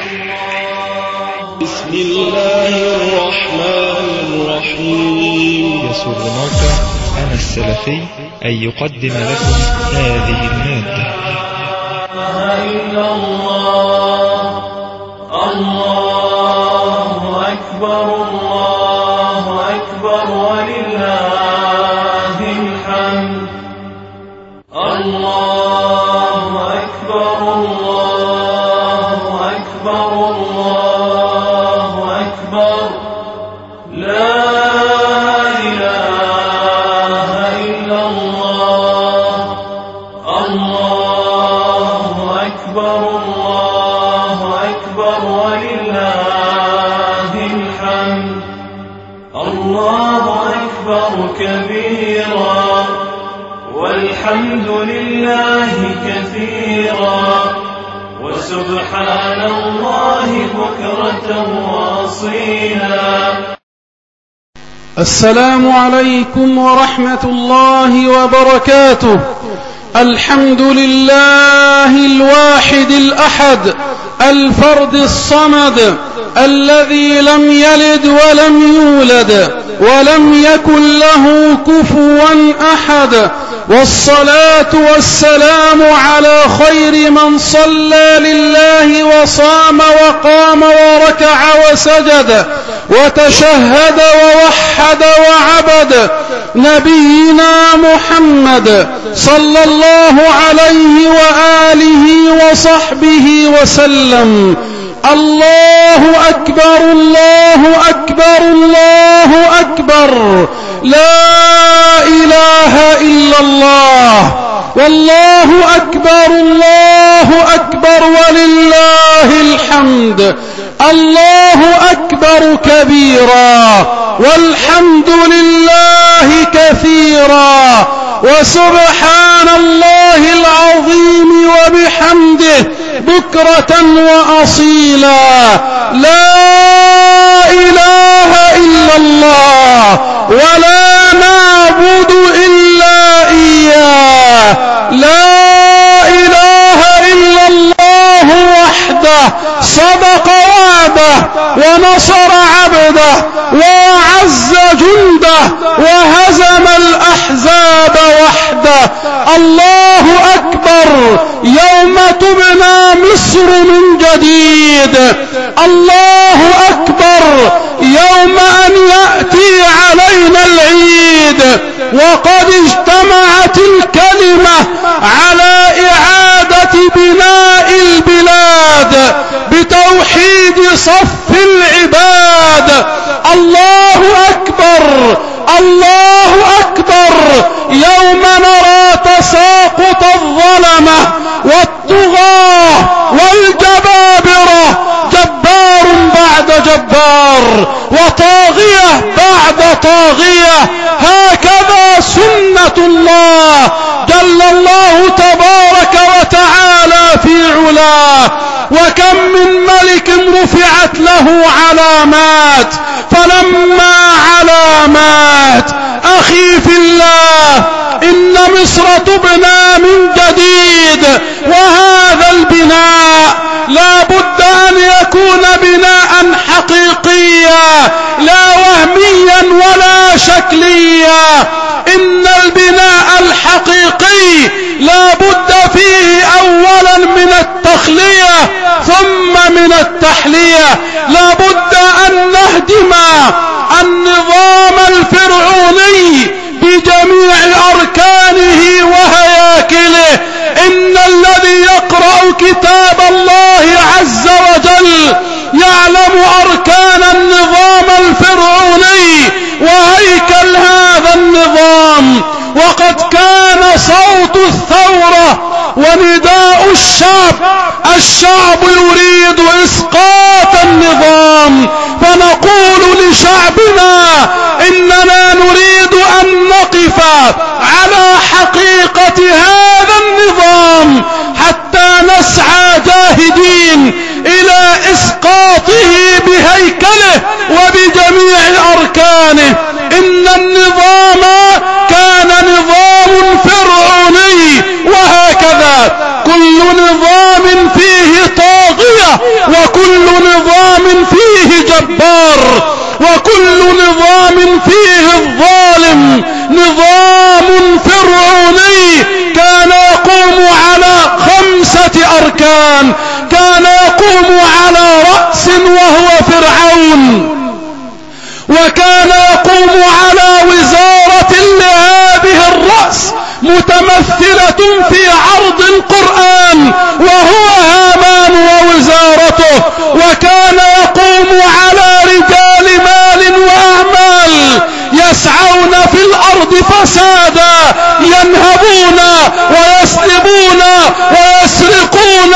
بسم الله الرحمن الرحيم. يسر موقع أنا السلفي أن يقدم لكم هذه المادة. إلا الله الله أكبر الله أكبر ولله الحمد. الله أكبر الله أكبر الله أكبر لا إله إلا الله. الله أكبر الله أكبر ولله الحمد. الله أكبر كبيرا والحمد لله كثيرا وسبحان الله بكرة وأصيلا. السلام عليكم ورحمة الله وبركاته. الحمد لله الواحد الأحد الفرد الصمد الذي لم يلد ولم يولد ولم يكن له كفوا أحد، والصلاة والسلام على خير من صلى لله وصام وقام وركع وسجد وتشهد ووحد وعبد، نبينا محمد صلى الله عليه وآله وصحبه وسلم. الله أكبر الله أكبر الله أكبر، لا إله إلا الله، والله أكبر الله أكبر ولله الحمد. الله أكبر كبيرا والحمد لله كثيرا وسبحان الله العظيم وبحمده بكرة وأصيلا. لا إله إلا الله ولا نعبد إلا إياه. لا إله إلا الله وحده صدق وعده ونصر عبده وأعز جنده وهزم الأحزاب وحده. الله أكبر يوم تبنى مصر من جديد. الله أكبر يوم أن يأتي علينا العيد وقد اجتمعت الكلمة على إعادة بناء البلاد بتوحيد صف العباد. الله أكبر الله أكبر يوم نرى تساقط الظلمة والطغاة والجبابرة، جبار بعد جبار وطاغية بعد طاغية. هكذا سنة الله جل الله تبارك وتعالى في علاه. وكم من ملك رفعت له علامات، فلما علامات أخي في الله إن مصر تبنى من جديد، وهذا البناء لا بد أن يكون بناء حقيقيا لا وهميا ولا شكليا. إن البناء الحقيقي لا بد فيه أولا من التخلية ثم من التحلية. لا بد أن نهدم النظام الفرعوني بجميع أركانه وهياكله. إن الذي يقرأ كتاب الله عز وجل يعلم أركان النظام الفرعوني وهيكل هذا النظام. وقد كان صوت الثورة ونداء الشعب يريد إسقاط النظام، فنقول لشعبنا إننا نريد أن نقف على حقيقة هذا النظام حتى نسعى جاهدين إلى إسقاطه بهيكله وبجميع أركانه. إن النظام كان نظام فرعوني، وهكذا كل نظام فيه طاغية وكل الجبار، وكل نظام فيه الظالم نظام فرعوني كان يقوم على 5 أركان، كان يقوم على رأس وهو فرعون، وكان يقوم على وزارة لهذه الرأس متمثلة في عرض القرآن وهو هامان ووزارته، وكان يقوم على رجال مال وأعمال يسعون في الأرض فسادا، ينهبون ويسلبون ويسرقون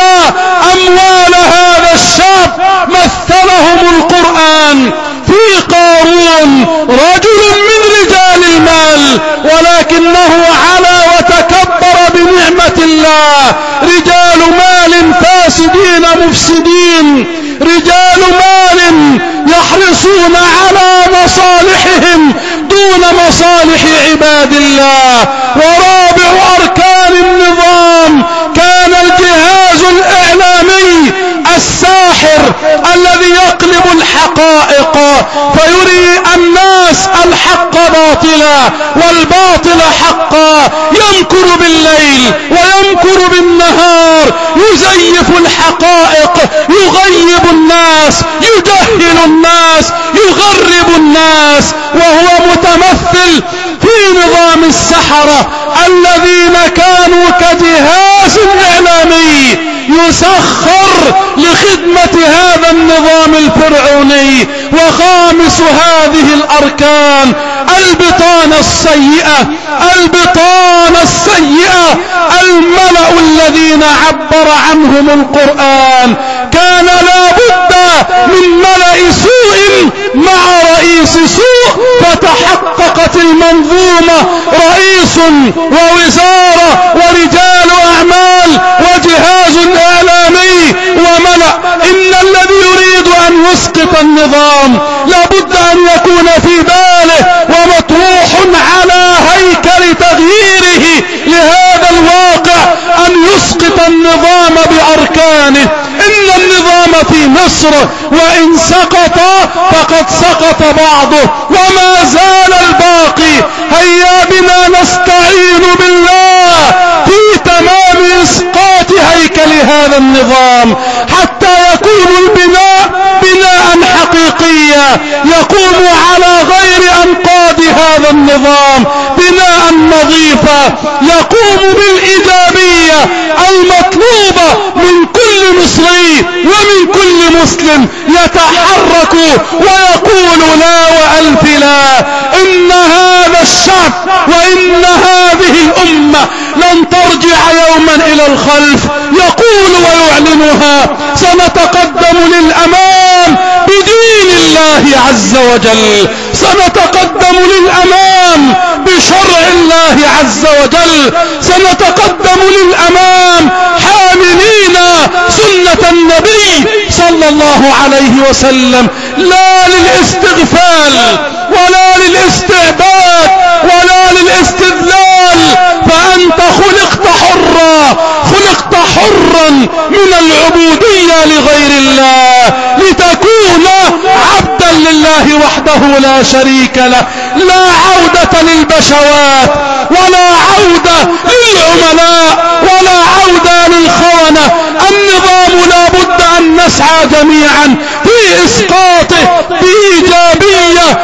أموال هذا الشعب. مثلهم القرآن في قارون، رجل من رجال المال ولكنه علا وتكبر بنعمة الله، رجال مال فاسدين مفسدين، رجال مال يحرصون على مصالحهم دون مصالح عباد الله. ورابع أركان النظام كان الجهاز الإعلامي الساحر الذي يقلب الحقائق فيري الناس الحق باطلا والباطل حقا، يمكر بالليل ويمكر بالنهار، يزيف الحقائق، يغيب الناس، يجهل الناس، يغرب الناس، وهو متمثل في نظام السحرة الذين كانوا كجهاز إعلامي يسخر لخدمة هذا النظام الفرعوني. وخامس هذه الأركان البطانة السيئة، البطانة السيئة، الملأ الذين عبر عنهم القرآن. كان لا بد من ملأ سوء مع رئيس سوء، فتحققت المنظومة، رئيس ووزارة ورجال أعمال وجهاز إعلامي وملأ. إن الذي يريد أن يسقط النظام لابد أن يكون في باله ومطروح على هيكل تغييره لهذا الواقع أن يسقط النظام بأركانه. إن النظام في مصر وإن سقط فقد سقط بعضه وما زال الباقي. هيا بنا نستعين بالله في تمام إسقاط هيكل هذا النظام حتى يكون البناء بناء حقيقيا يقوم على غير أنقاض هذا النظام، بناء نظيفا يقوم بالإيجابية المطلوبة من كل مصري ومن كل مسلم يتحرك ويقول لا وألف لا. إن هذا الشعب وإن هذه الأمة لن ترجع يوما إلى الخلف، يقول ويعلنها سنتقدم للأمام بدين الله عز وجل، سنتقدم للأمام بشرع الله عز وجل، سنتقدم للأمام حاملين سنة النبي صلى الله عليه وسلم، لا للاستغفال ولا للاستعباد ولا للاستذلال. فأنت خلقت حرا، خلقت حرا من العبودية لغير الله لتكون عبدا لله وحده لا شريك له. لا عودة للبشوات ولا عودة للعملاء ولا عودة للخونة. النظام لا بد أن نسعى جميعا في إسقاطه بإيجابية،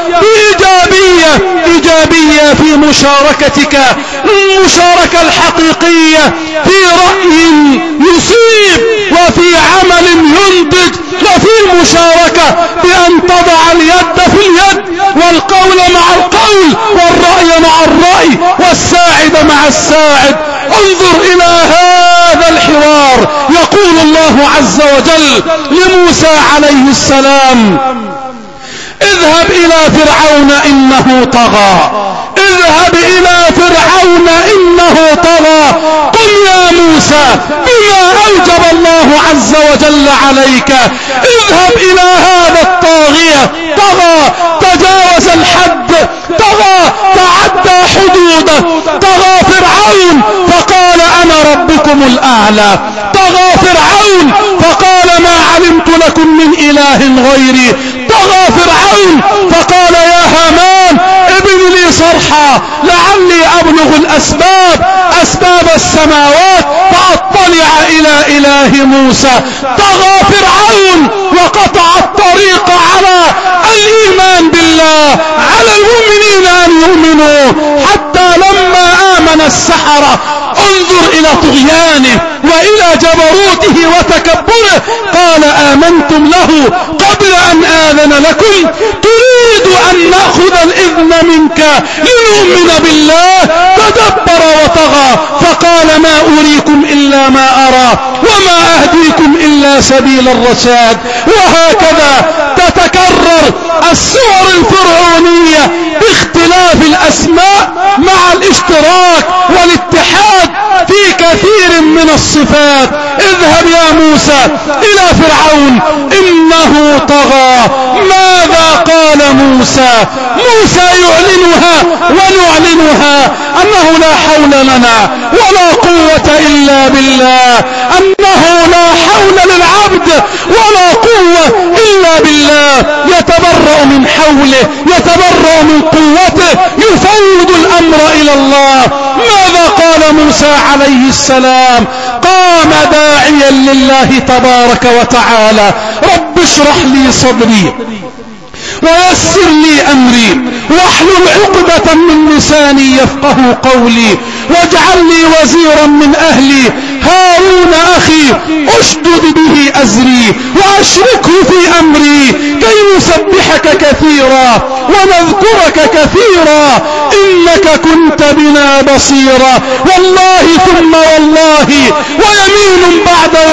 إيجابية في مشاركتك، المشاركة الحقيقية في رأي يصيب وفي عمل ينتج، وفي المشاركة بأن تضع اليد في اليد والقول مع القول والرأي مع الرأي والساعد مع الساعد. انظر إلى هذا الحوار. يقول الله عز وجل لموسى عليه السلام اذهب إلى فرعون إنه طغى، اذهب إلى فرعون إنه طغى. قل يا موسى بما أوجب الله عز وجل عليك، اذهب إلى هذا الطاغية، طغى، تجاوز الحد، طغى، تعدى حدوده، طغى فرعون فقال أنا ربكم الأعلى، طغى فرعون فقال ما علمت لكم من إله غيري، طغى فرعون فقال يا هامان ابن لي صرحا لعلي أبلغ أسباب السماوات فأطلع إلى إله موسى. طغى فرعون وقطع الطريق على الإيمان بالله، على المؤمنين أن يؤمنوا، حتى لما آمن السحرة انظر إلى طغيانه وإلى جبروته وتكبره قال آمنتم له قبل أن آذن لكم تريد أن نأخذ الإذن منك لنؤمن بالله. تدبر وطغى فقال ما أريكم إلا ما أرى وما أهديكم إلا سبيل الرشاد. وهكذا تتكرر الصور الفرعونية باختلاف الأسماء مع الاشتراك والاتحاد في كثير من الصفات. اذهب يا موسى إلى فرعون إنه طغى. ماذا قال موسى؟ موسى يعلنها ونعلنها أنه لا حول لنا ولا قوة إلا بالله، أنه لا حول للعبد ولا قوة إلا بالله. يتبرأ من حوله، يتبرأ من قوته، يفوض الأمر إلى الله. ماذا قال موسى عليه السلام؟ قام داعيا لله تبارك وتعالى رب اشرح لي صدري ويسر لي أمري واحلل عقدة من لساني يفقه قولي واجعل لي وزيرا من أهلي هارون أخي أشدد به أزري وأشركه في أمري كي نسبحك كثيرا ونذكرك كثيرا إنك كنت بنا بصيرا. والله ثم والله ويمين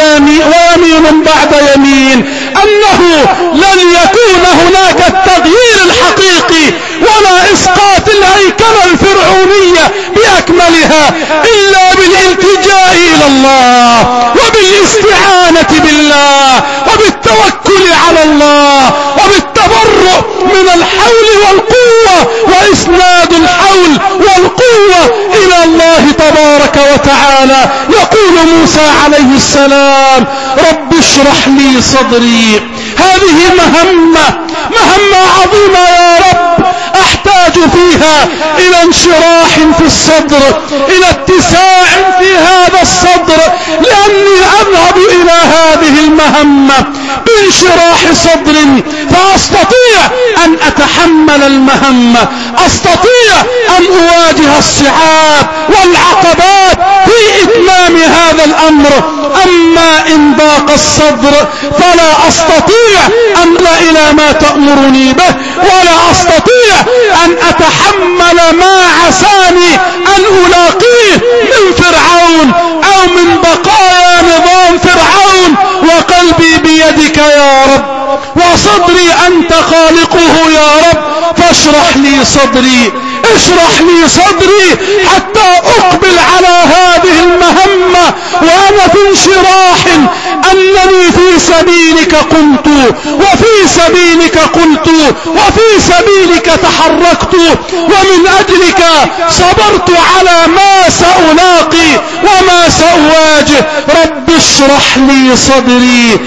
بعد يمين أنه لن يكون هناك التغيير الحقيقي ولا إسقاط الهيكلة الفرعونية بأكملها إلا بالالتجاء إلى الله وبالاستعانة بالله وبالتوكل على الله وبالتبرؤ من الحول والقوة وإسناد الحول والقوة إلى الله تبارك وتعالى. يقول موسى عليه السلام رب اشرح لي صدري. هذه مهمة عظيمة يا رب، أحتاج فيها إلى انشراح في الصدر، إلى اتساع في هذا الصدر، لأني أذهب إلى هذه المهمة بانشراح صدر فأستطيع أن أتحمل المهمة، أستطيع أن أواجه الصعاب والعقبات في إتمام هذا الأمر. أما إن ضاق الصدر فلا أستطيع أن لا إلى ما تأمرني به، ولا أستطيع أن أتحمل ما عساني أن ألاقيه من فرعون أو من بقايا نظام فرعون. وقلبي بيدك يا رب وصدري أنت خالقه يا رب، فاشرح لي صدري، اشرح لي صدري حتى أقبل على هذه المهمة وأنا في انشراح، أنني في سبيلك قمت وفي سبيلك قلت وفي سبيلك تحركت، ومن أجلك صبرت على ما سألاقي وما سأواجه. رب اشرح لي صدري.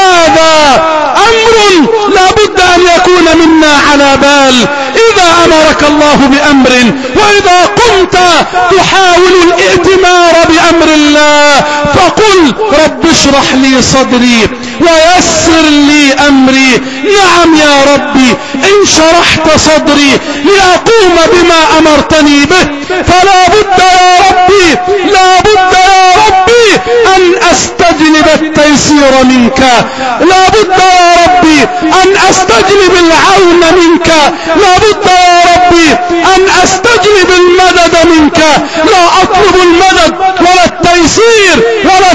هذا أمر لا بد أن يكون منا على بال. إذا أمرك الله بأمر وإذا قمت تحاول الائتمار بأمر الله فقل رب اشرح لي صدري ويسر لي أمري. نعم يا ربي إن شرحت صدري لأقوم بما أمرتني به فلا بد يا ربي، لا بد يا ربي أن أستجلب التيسير منك، لا بد يا ربي أن أستجلب العون منك، لا بد يا ربي أن أستجلب المدد منك. لا أطلب المدد ولا التيسير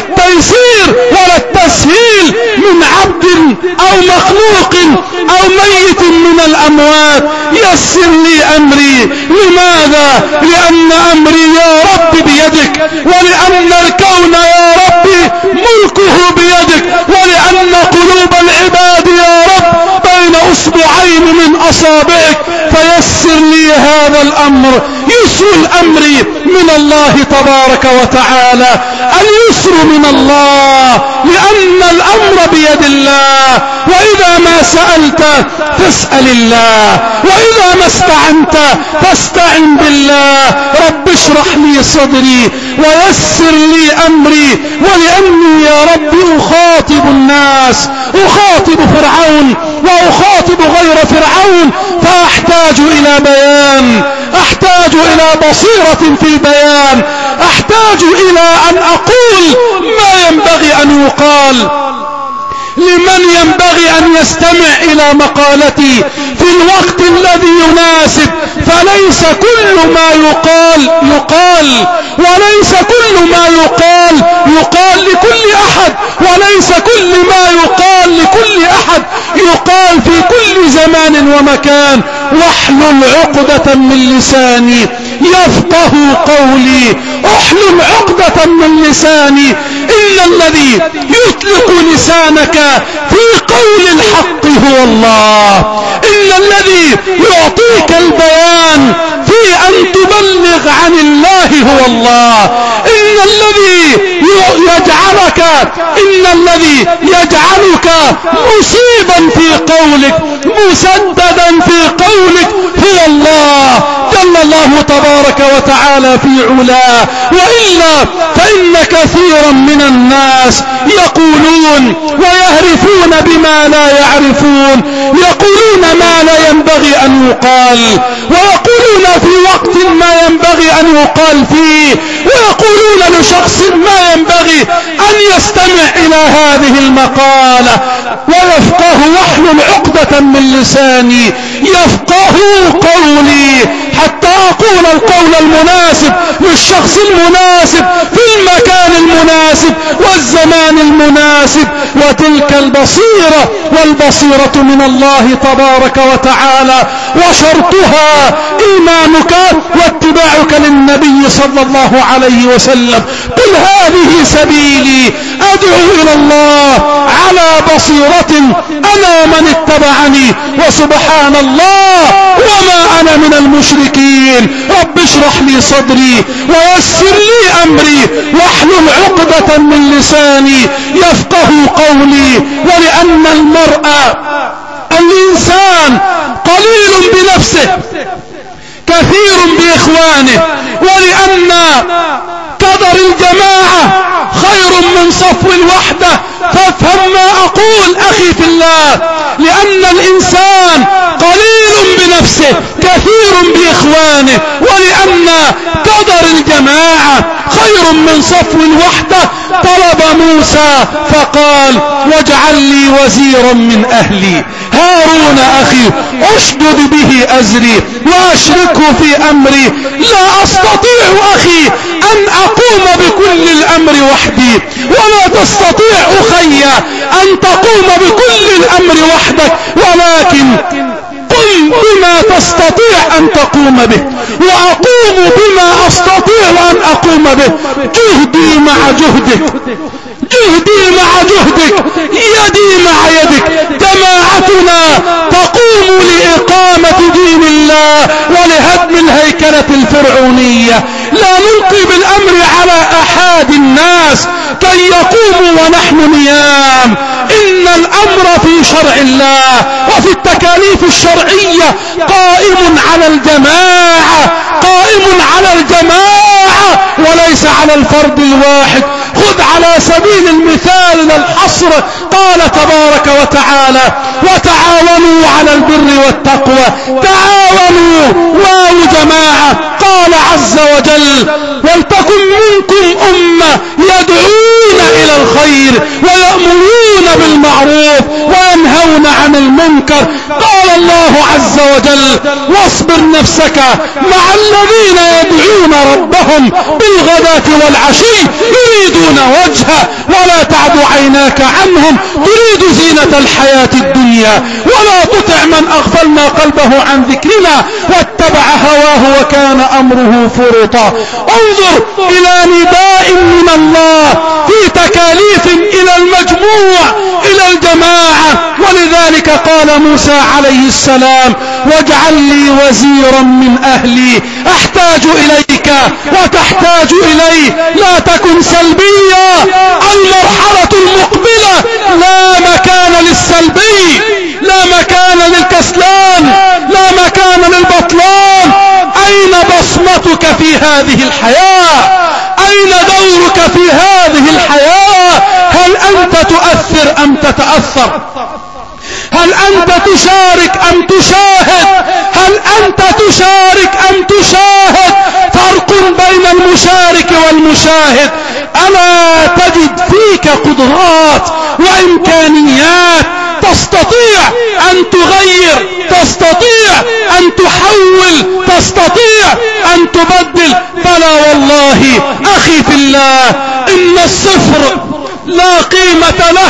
ولا التسهيل من عبد أو مخلوق أو ميت من الأموات. يسر لي أمري. لماذا؟ لأن أمري يا رب بيدك، ولأن الكون يا ربي ملكه بيدك، ولأن قلوب العباد يا رب بين أصبعين من أصابعك. فيسر لي هذا الأمر. يسر الأمر من الله تبارك وتعالى، اليسر من الله، لأن الأمر بيد الله. وإذا إذا ما سألت فاسأل الله، وإذا ما استعنت فاستعن بالله. رب اشرح لي صدري ويسر لي أمري، ولأني يا رب أخاطب الناس، أخاطب فرعون وأخاطب غير فرعون، فأحتاج إلى بيان، أحتاج إلى بصيرة في البيان، أحتاج إلى أن أقول ما ينبغي أن يقال لمن ينبغي أن يستمع إلى مقالتي في الوقت الذي يناسب. فليس كل ما يقال، وليس كل ما يقال لكل أحد، وليس كل ما يقال لكل أحد يقال في كل زمان ومكان. واحلل عقدة من لساني يفقه قولي، احلل عقدة من لساني. إن الذي يطلق لسانك في قول الحق هو الله، إن الذي يعطيك البيان في أن تبلغ عن الله هو الله، إن الذي يجعلك مصيبا في قولك، مسددا في قولك هو الله جل الله تبارك وتعالى في علاه. وإلا فإن كثيرا من الناس يقولون ويهرفون بما لا يعرفون، يقولون ما لا ينبغي أن يقال، ويقولون في وقت ما ينبغي أن يقال فيه، ويقولون لشخص ما ينبغي أن يستمع إلى هذه المقالة ويفقه. واحلل عقدة من لساني يفقه قولي، حتى أقول القول المناسب للشخص المناسب في المكان المناسب والزمان المناسب. وتلك البصيرة، والبصيرة من الله تبارك وتعالى، وشرطها إيمانك واتباعك للنبي صلى الله عليه وسلم. قل هذه سبيلي أدعو إلى الله على بصيرة أنا ومن اتبعني، وسبحان الله وما أنا من المشركين. رب اشرح لي صدري ويسر لي أمري، واحلل عقدة من لساني يفقه قولي. ولأن الإنسان قليل بنفسه كثير بإخوانه، ولأن قدر الجماعة خير من صفو الوحدة. فافهم ما أقول أخي في الله، لأن الإنسان قليل بنفسه كثير بإخوانه، ولأن قدر الجماعة خير من صفو الوحدة. طلب موسى فقال واجعل لي وزيرا من أهلي، هارون أخي أشدد به أزري وأشركه في أمري. لا أستطيع أخي أن أقوم بكل الأمر وحدي، ولا تستطيع أخي أن تقوم بكل الأمر وحدك، ولكن قم بما تستطيع أن تقوم به، وأقوم بما أستطيع أن أقوم به. جهدي مع جهدك، جهدي مع جهدك، يدي مع يدك. جماعتنا تقوم لإقامة دين الله ولهدم الهيكلة الفرعونية. لا نلقي بالأمر على أحد الناس كي يقوموا ونحن نيام. إن الأمر في شرع الله وفي التكاليف الشرعية قائم على الجماعة، قائم على الجماعة وليس على الفرد الواحد. خذ على سبيل المثال للحصر قال تبارك وتعالى وتعاونوا على البر والتقوى. تعاونوا واو جماعة. قال عز وجل ولتكن منكم أمة يدعون إلى الخير ويأمرون بالمعروف وينهون عن المنكر. قال الله عز وجل واصبر نفسك مع الذين يدعون ربهم بالغداة والعشي يريدون وجهه ولا تعد عيناك عنهم تريد زينة الحياة الدنيا ولا تطع من أغفلنا قلبه عن ذكرنا واتبع هواه وكان أمره فرطا. انظر إلى نداء من الله في تكاليف إلى المجموع إلى الجماعة. ولذلك قال موسى عليه السلام واجعل لي وزيرا من أهلي. أحتاج إليك وتحتاج إلي. لا تكن سلبيا. المرحلة المقبلة لا مكان للسلبي. للخذلان، لا مكان للبطلان. أين بصمتك في هذه الحياة؟ أين دورك في هذه الحياة؟ هل أنت تؤثر أم تتأثر؟ هل أنت تشارك أم تشاهد؟ هل أنت تشارك أم تشاهد؟ فرق بين المشارك والمشاهد. ألا تجد فيك قدرات وإمكانيات تستطيع أن تغير، تستطيع أن تحول، تستطيع أن تبدل؟ فلا والله أخي في الله، إن الصفر لا قيمة له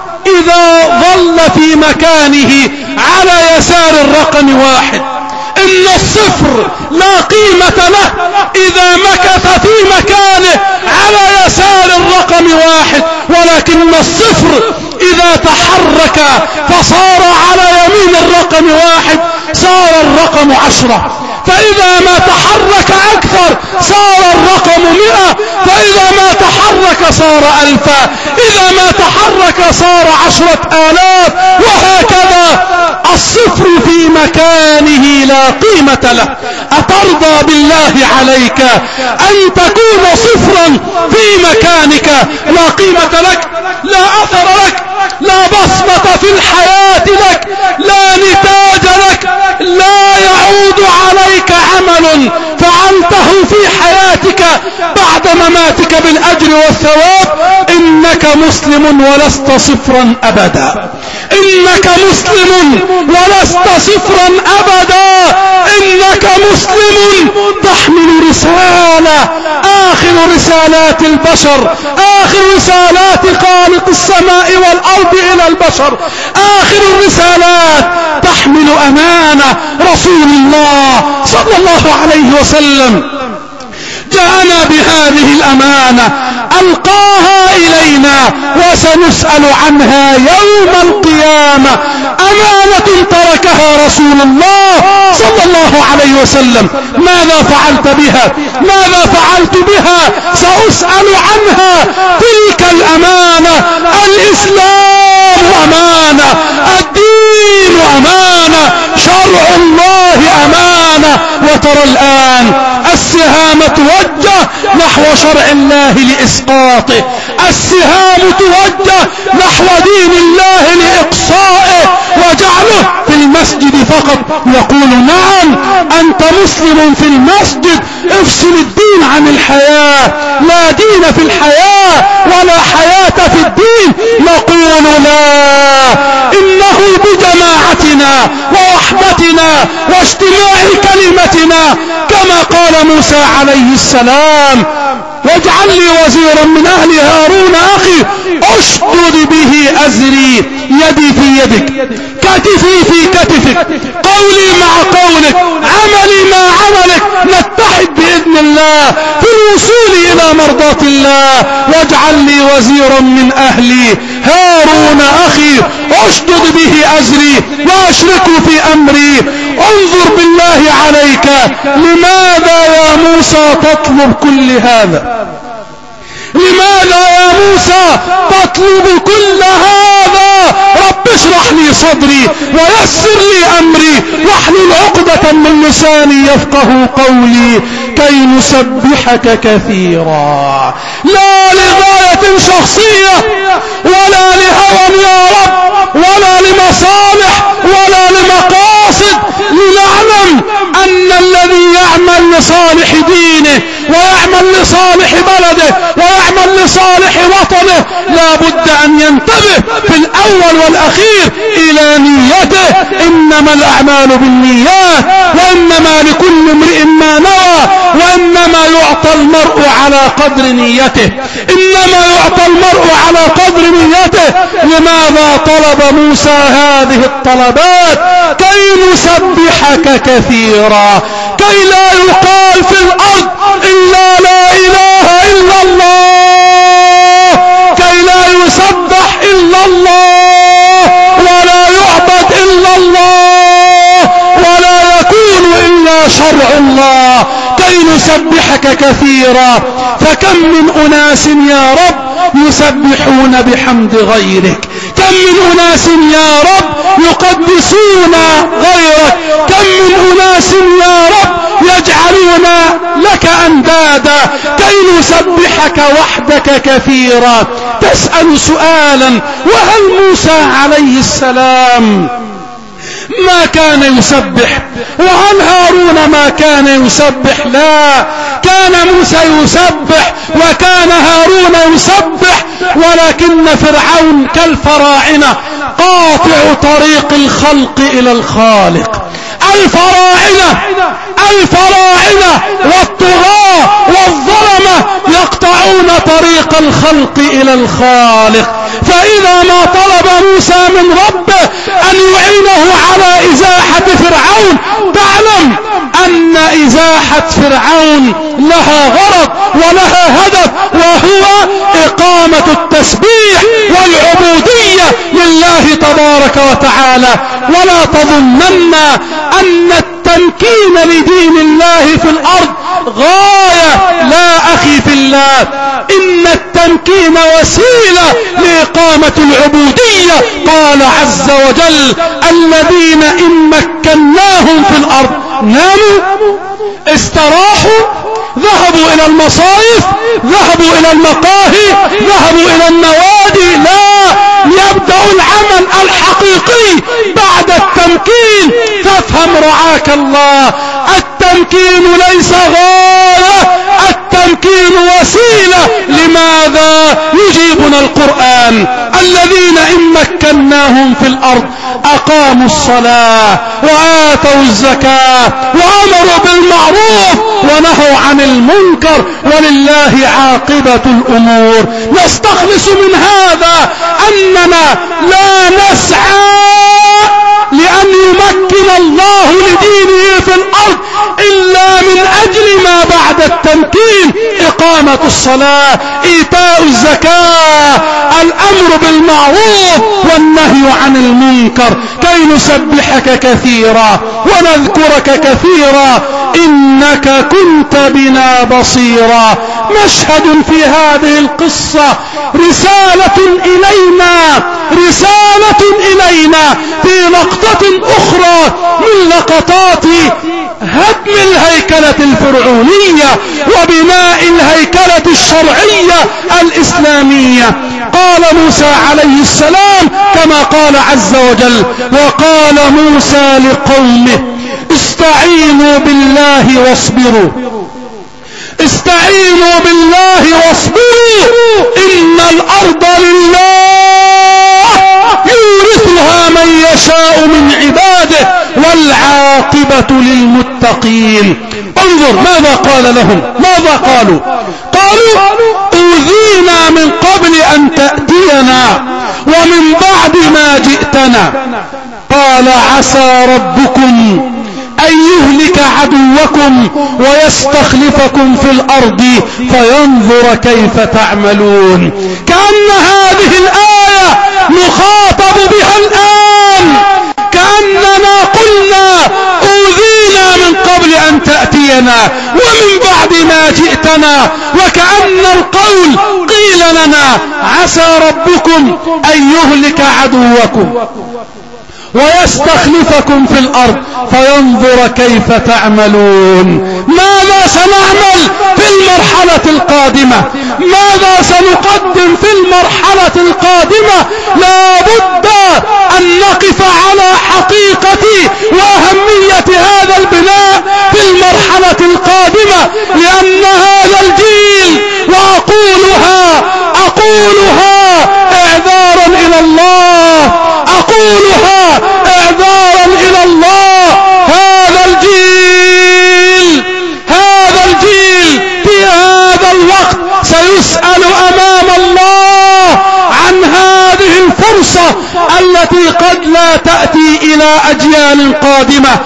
إذا ظل في مكانه على يسار الرقم 1. إن الصفر لا قيمة له إذا مكث في مكانه على يسار الرقم 1، ولكن الصفر إذا تحرك فصار على يمين الرقم 1 صار الرقم 10. فإذا ما تحرك أكثر صار الرقم 100، فإذا ما تحرك صار 1000، إذا ما تحرك صار 10,000، وهكذا. الصفر في مكانه لا قيمة له. أترضى بالله عليك أن تكون صفرا في مكانك لا قيمة لك، لا أثر لك، لا بصمة في الحياة لك، لا نتاج لك، لا يعود عليك عمل فعلته في حياتك بعد مماتك بالأجر والثواب؟ إنك مسلم ولست صفرا أبدا. إنك مسلم ولست صفرا أبدا. إنك مسلم تحمل رسالة، آخر رسالات البشر، آخر رسالات خالق السماء والأرض إلى البشر، آخر الرسالات. تحمل أمانة. رسول الله صلى الله عليه وسلم جاءنا بهذه الأمانة، ألقاها إلينا وسنسأل عنها يوم القيامة. أمانة تركها رسول الله صلى الله عليه وسلم. ماذا فعلت بها؟ ماذا فعلت بها؟ سأسأل عنها. تلك الأمانة. الإسلام أمانة، الدين أمانة، شرع الله أمانة. وترى الآن السهام توجه نحو شرع الله لإسقاطه، السهام توجه نحو دين الله لإقصائه وجعله في المسجد فقط. يقول نعم أنت مسلم في المسجد، افصل الدين عن الحياة. لا دين في الحياة ولا حياة في الدين. نقول لا، إنه بجماعتنا ووحدتنا واجتماع كلمتنا كما قال موسى عليه السلام: واجعل لي وزيرا من أهل هارون أخي أشدد به أزري، يدي في يدك، كتفي في كتفك، قولي مع قولك، عملي مع عملك، نتحد بإذن الله في الوصول إلى مرضاة الله. واجعل لي وزيرا من أهلي هارون أخي أشدد به أزري وأشركه في أمري. انظر بالله عليك، لماذا يا موسى تطلب كل هذا؟ لماذا يا موسى تطلب كل هذا؟ رب اشرح لي صدري ويسر لي أمري واحلل عقدة من لساني يفقه قولي كي نسبحك كثيرا. لا لغاية شخصية ولا لهوى يا رب ولا لمصالح ولا لمقاصد، لنعلم أن الذي يعمل لصالح دينه ويعمل لصالح بلده ويعمل لصالح وطنه لا بد أن ينتبه في الأول والأخير إلى نيته. إنما الأعمال بالنيات وإنما لكل امرئ ما نوى، وإنما يعطى المرء على قدر نيته، إنما يعطى المرء على قدر نيته. لماذا طلب موسى هذه الطلبات؟ كي نسبحك كثيرا، كي لا يقال في الأرض إلا لا إله إلا الله، كي لا يسبح إلا الله ولا يعبد إلا الله ولا يكون إلا شرع الله، كي نسبحك كثيرا. فكم من أناس يا رب يسبحون بحمد غيرك، كم من أناس يا رب يقدسون غيرك لك أندادا كي نسبحك وحدك كثيرا. تسأل سؤالا، وهل موسى عليه السلام ما كان يسبح؟ وهل هارون ما كان يسبح؟ لا، كان موسى يسبح وكان هارون يسبح، ولكن فرعون كالفراعنة قاطع طريق الخلق إلى الخالق. الفراعنة والطغاة والظلمة يقطعون طريق الخلق إلى الخالق. فإذا ما طلب موسى من ربه أن يعينه على إزاحة فرعون، تعلم أن إزاحة فرعون لها غرض ولها هدف، وهو إقامة التسبيح والعبودية لله تبارك وتعالى. ولا تظنن أن التمكين لدين الله في الأرض غاية، لا أخي في الله، إن التمكين وسيلة لإقامة العبودية. قال عز وجل: الذين إن مكناهم في الأرض ناموا، استراحوا، ذهبوا إلى المصايف، ذهبوا إلى المقاهي، ذهبوا إلى النوادي. لا، يبدأ العمل الحقيقي بعد التمكين. فافهم رعاك الله، التمكين ليس غاية، التمكين وسيلة. لماذا؟ يجيبنا القرآن: الذين إن مكناهم في الأرض أقاموا الصلاة وآتوا الزكاة وأمروا بالمعروف ونهوا عن المنكر ولله عاقبة الأمور. نستخلص من هذا أننا لا نسعى لأن يمكن الله لدينه في الأرض إلا من أجل ما بعد التمكين: إقامة الصلاة، إيتاء الزكاة، الأمر بالمعروف والنهي عن المنكر، كي نسبحك كثيرا ونذكرك كثيرا إنك كنت بنا بصيرا. مشهد في هذه القصة رسالة إلينا في لقطة أخرى من لقطات هدم الهيكلة الفرعونية وبناء الهيكلة الشرعية الإسلامية. قال موسى عليه السلام كما قال عز وجل: وقال موسى لقومه استعينوا بالله واصبروا، استعينوا بالله واصبروا، إن الأرض لله يورثها من يشاء من عباده والعاقبة للمتقين. انظر ماذا قال لهم، ماذا قالوا؟ أوذينا من قبل أن تأتينا ومن بعد ما جئتنا. قال: عسى ربكم أن يهلك عدوكم ويستخلفكم في الأرض فينظر كيف تعملون. كأن هذه الآية نخاطب بها الآن، كأننا قلنا أوذينا من قبل أن تأتينا ومن بعد ما جئتنا، وكأن القول قيل لنا: عسى ربكم أن يهلك عدوكم ويستخلفكم في الأرض فينظر كيف تعملون. ماذا سنعمل في المرحلة القادمة؟ ماذا سنقدم في المرحلة القادمة؟ لا بد أن نقف على حقيقة وأهمية هذا البناء في المرحلة القادمة، لأن هذا الجيل، وأقولها إعذارا إلى الله، أقولها إعذارا إلى الله، هذا الجيل في هذا الوقت سيسأل أمام الله عن هذه الفرصة التي قد لا تأتي إلى أجيال قادمة.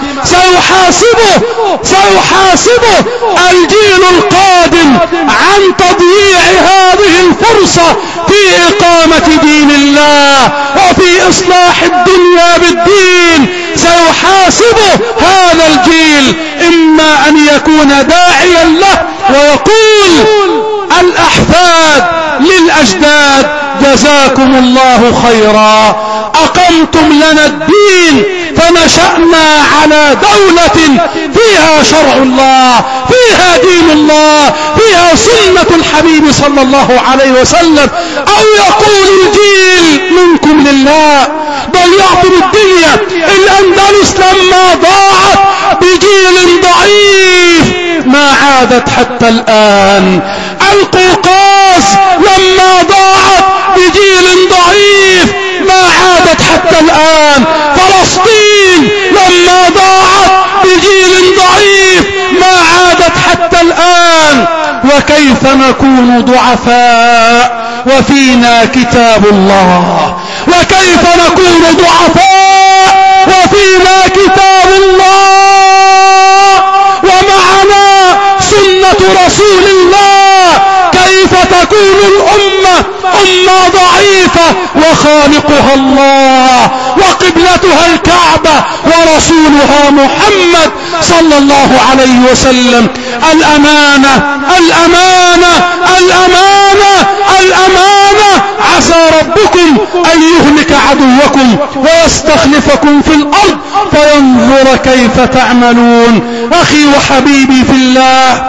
سيحاسبه الجيل القادم عن تضييع هذه الفرصة في إقامة دين الله وفي إصلاح الدنيا بالدين. سيحاسبه هذا الجيل، إما أن يكون داعيا له ويقول الأحفاد للأجداد: جزاكم الله خيرا، أقمتم لنا الدين فنشأنا على دولة فيها شرع الله، فيها فيها دين الله، فيها سنة الحبيب صلى الله عليه وسلم. أو يقول الجيل منكم لله، ضيعتم الدنيا. الأندلس لما ضاعت بجيل ضعيف ما عادت حتى الآن. القوقاز لما ضاعت بجيل ضعيف ما عادت حتى الآن. فلسطين لما ضاعت بجيل ضعيف ما عادت حتى الآن. وكيف نكون ضعفاء وفينا كتاب الله؟ وكيف نكون ضعفاء وفينا كتاب الله ومعنا سنة رسول الله؟ كيف تكون الأمة أمة ضعيفة وخالقها الله وقبلتها الكعبة ورسولها محمد صلى الله عليه وسلم؟ الأمانة الأمانة الأمانة الأمانة. عسى ربكم أن يهلك عدوكم ويستخلفكم في الأرض فينظر كيف تعملون. أخي وحبيبي في الله،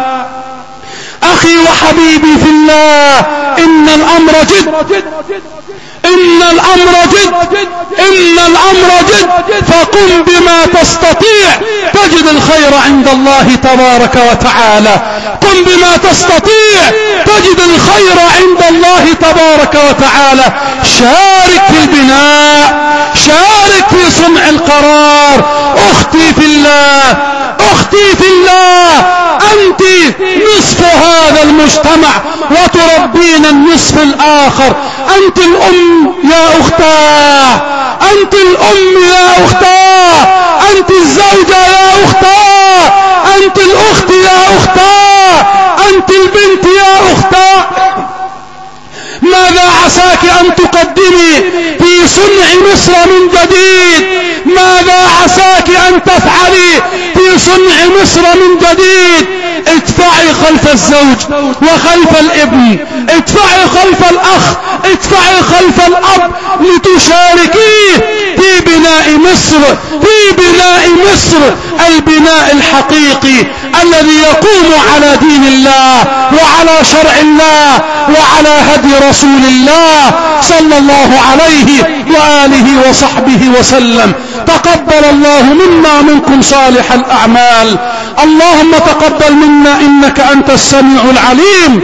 أخي وحبيبي في الله، إن الأمر جد، إن الأمر جد، إن الأمر جد. فقم بما تستطيع تجد الخير عند الله تبارك وتعالى. قم بما تستطيع تجد الخير عند الله تبارك وتعالى. شارك في البناء، شارك في صنع القرار. أختي في الله، أختي في الله، أنت نصف هذا المجتمع وتربين النصف الآخر. أنت الأم يا أختاه، أنت الأم يا أختاه، أنت الزوجة يا أختاه، أنت الأخت يا أختاه، أنت البنت يا أختاه. ماذا عساك أن تقدمي في صنع مصر من جديد؟ ماذا عساك أن تفعلي في صنع مصر من جديد؟ ادفعي خلف الزوج وخلف الابن، ادفعي خلف الأخ، ادفعي خلف الأب لتشاركيه في بناء مصر، في بناء مصر البناء الحقيقي الذي يقوم على دين الله وعلى شرع الله وعلى هدي رسول الله صلى الله عليه وآله وصحبه وسلم. تقبل الله منا منكم صالح الأعمال. اللهم تقبل منا إنك أنت السميع العليم،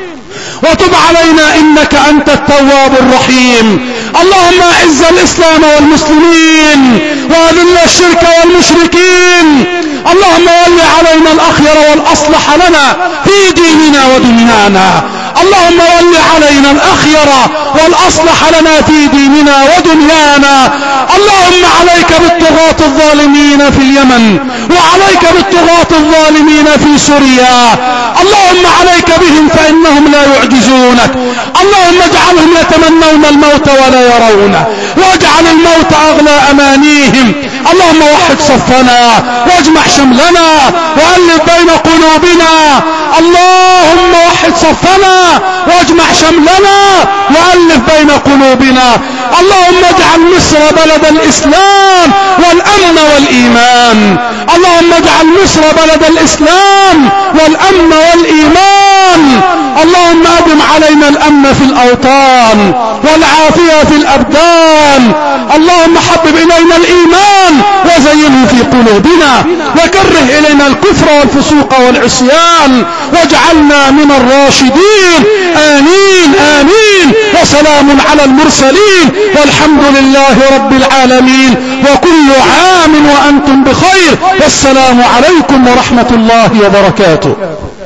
وتب علينا إنك أنت التواب الرحيم. اللهم أعز الإسلام والمسلمين وأذل الشرك والمشركين. اللهم ول علينا الأخير والأصلح لنا في ديننا ودنيانا. اللهم ول علينا الأخير والأصلح لنا في ديننا ودنيانا. اللهم عليك بالطغاة الظالمين في اليمن، وعليك بالطغاة الظالمين في سوريا. اللهم عليك بهم فإنهم لا يعجزونك. اللهم اجعلهم يتمنون الموت ولا يرونه، واجعل الموت أغلى أمانيهم. اللهم وحد صفنا واجمع شملنا وألف بين قلوبنا. اللهم وحد صفنا واجمع شملنا وألف بين قلوبنا. اللهم اجعل مصر بلد الإسلام والأمن والإيمان. اللهم اجعل مصر بلد الإسلام والأمن والإيمان. اللهم أدم علينا الأمن في الأوطان والعافية في الأبدان. اللهم حبب إلينا الإيمان وزينه في قلوبنا، وكره إلينا الكفر والفسوق والعصيان، واجعلنا من الراشدين. آمين آمين. وسلام على المرسلين، والحمد لله رب العالمين، وكل عام وأنتم بخير، والسلام عليكم ورحمة الله وبركاته.